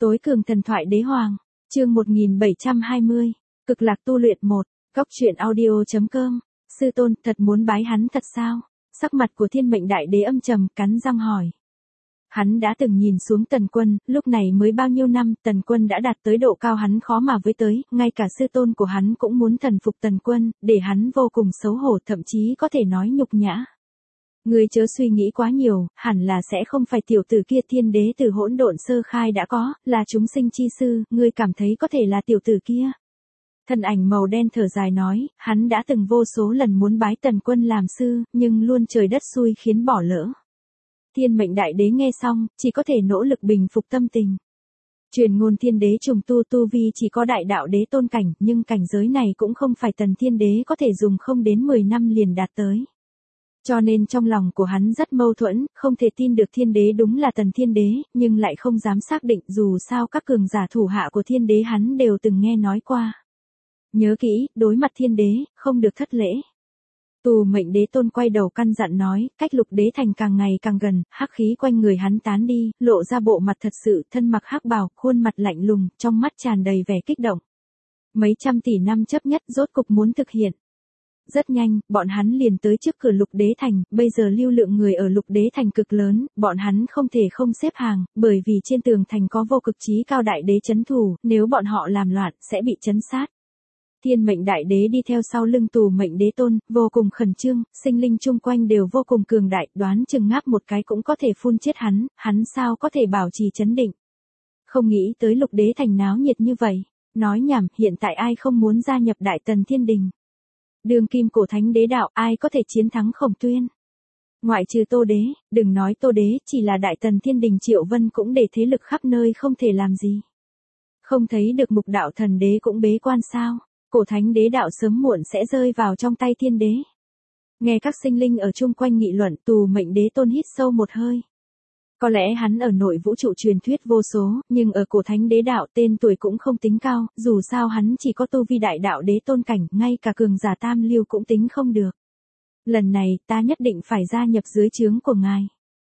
Tối cường thần thoại đế hoàng, chương 1720, cực lạc tu luyện 1, góc truyện audio.com, sư tôn thật muốn bái hắn thật sao? Sắc mặt của thiên mệnh đại đế âm trầm, cắn răng hỏi. Hắn đã từng nhìn xuống Tần Quân, lúc này mới bao nhiêu năm, Tần Quân đã đạt tới độ cao hắn khó mà với tới, ngay cả sư tôn của hắn cũng muốn thần phục Tần Quân, để hắn vô cùng xấu hổ, thậm chí có thể nói nhục nhã. Ngươi chớ suy nghĩ quá nhiều, hẳn là sẽ không phải tiểu tử kia, thiên đế từ hỗn độn sơ khai đã có, là chúng sinh chi sư, ngươi cảm thấy có thể là tiểu tử kia. Thân ảnh màu đen thở dài nói, hắn đã từng vô số lần muốn bái Tần Quân làm sư, nhưng luôn trời đất xui khiến bỏ lỡ. Thiên mệnh đại đế nghe xong, chỉ có thể nỗ lực bình phục tâm tình. Truyền ngôn thiên đế trùng tu vi chỉ có đại đạo đế tôn cảnh, nhưng cảnh giới này cũng không phải Tần thiên đế có thể dùng không đến 10 năm liền đạt tới. Cho nên trong lòng của hắn rất mâu thuẫn, không thể tin được thiên đế đúng là Tần thiên đế, nhưng lại không dám xác định, dù sao các cường giả thủ hạ của thiên đế hắn đều từng nghe nói qua. Nhớ kỹ, đối mặt thiên đế, không được thất lễ. Tù mệnh đế tôn quay đầu căn dặn nói, cách lục đế thành càng ngày càng gần, hắc khí quanh người hắn tán đi, lộ ra bộ mặt thật sự, thân mặc hắc bào, khuôn mặt lạnh lùng, trong mắt tràn đầy vẻ kích động. Mấy trăm tỷ năm chấp nhất rốt cục muốn thực hiện. Rất nhanh, bọn hắn liền tới trước cửa lục đế thành, bây giờ lưu lượng người ở lục đế thành cực lớn, bọn hắn không thể không xếp hàng, bởi vì trên tường thành có vô cực chí cao đại đế chấn thủ, nếu bọn họ làm loạn, sẽ bị chấn sát. Thiên mệnh đại đế đi theo sau lưng tù mệnh đế tôn, vô cùng khẩn trương, sinh linh chung quanh đều vô cùng cường đại, đoán chừng ngáp một cái cũng có thể phun chết hắn sao có thể bảo trì chấn định. Không nghĩ tới lục đế thành náo nhiệt như vậy, nói nhảm, hiện tại ai không muốn gia nhập đại tần thiên đình. Đường kim cổ thánh đế đạo, ai có thể chiến thắng Khổng Tuyên. Ngoại trừ Tô đế, đừng nói Tô đế, chỉ là đại tần thiên đình Triệu Vân cũng để thế lực khắp nơi không thể làm gì. Không thấy được mục đạo thần đế cũng bế quan sao? Cổ thánh đế đạo sớm muộn sẽ rơi vào trong tay thiên đế. Nghe các sinh linh ở chung quanh nghị luận, tù mệnh đế tôn hít sâu một hơi. Có lẽ hắn ở nội vũ trụ truyền thuyết vô số, nhưng ở cổ thánh đế đạo tên tuổi cũng không tính cao, dù sao hắn chỉ có tu vi đại đạo đế tôn cảnh, ngay cả cường giả tam lưu cũng tính không được. Lần này ta nhất định phải gia nhập dưới trướng của ngài.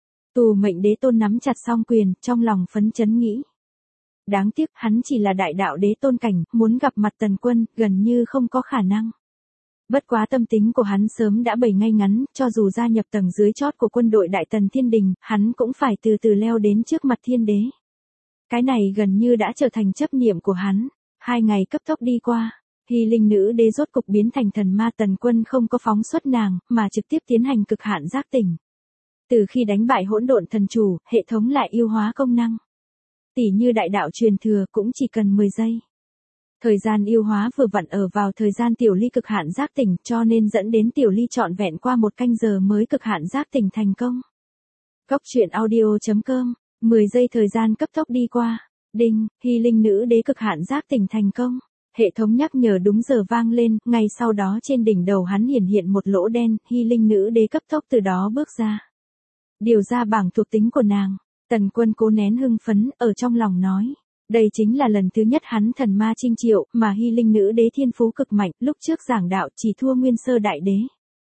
Tù mệnh đế tôn nắm chặt song quyền, trong lòng phấn chấn nghĩ. Đáng tiếc hắn chỉ là đại đạo đế tôn cảnh, muốn gặp mặt Tần Quân, gần như không có khả năng. Bất quá tâm tính của hắn sớm đã bày ngay ngắn, cho dù gia nhập tầng dưới chót của quân đội đại tần thiên đình, hắn cũng phải từ từ leo đến trước mặt thiên đế. Cái này gần như đã trở thành chấp niệm của hắn. 2 ngày cấp tốc đi qua, Hy Linh nữ đế rốt cục biến thành thần ma. Tần Quân không có phóng xuất nàng, mà trực tiếp tiến hành cực hạn giác tỉnh. Từ khi đánh bại hỗn độn thần chủ, hệ thống lại yêu hóa công năng. Tỷ như đại đạo truyền thừa cũng chỉ cần 10 giây. Thời gian yêu hóa vừa vặn ở vào thời gian Tiểu Ly cực hạn giác tỉnh, cho nên dẫn đến Tiểu Ly trọn vẹn qua 1 canh giờ mới cực hạn giác tỉnh thành công. Góc truyện audio.com, 10 giây thời gian cấp tốc đi qua. Đinh, Hy Linh nữ đế cực hạn giác tỉnh thành công. Hệ thống nhắc nhở đúng giờ vang lên, ngay sau đó trên đỉnh đầu hắn hiện một lỗ đen, Hy Linh nữ đế cấp tốc từ đó bước ra. Điều ra bảng thuộc tính của nàng. Tần Quân cố nén hưng phấn, ở trong lòng nói. Đây chính là lần thứ nhất hắn thần ma chinh triệu, mà Hy Linh nữ đế thiên phú cực mạnh, lúc trước giảng đạo chỉ thua Nguyên Sơ đại đế.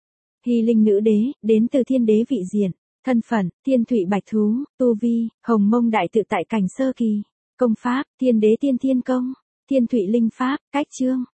Hy Linh nữ đế, đến từ thiên đế vị diện, thân phận, thiên thủy bạch thú, tu vi, hồng mông đại tự tại cảnh sơ kỳ, công pháp, thiên đế tiên thiên công, thiên thủy linh pháp, cách chương,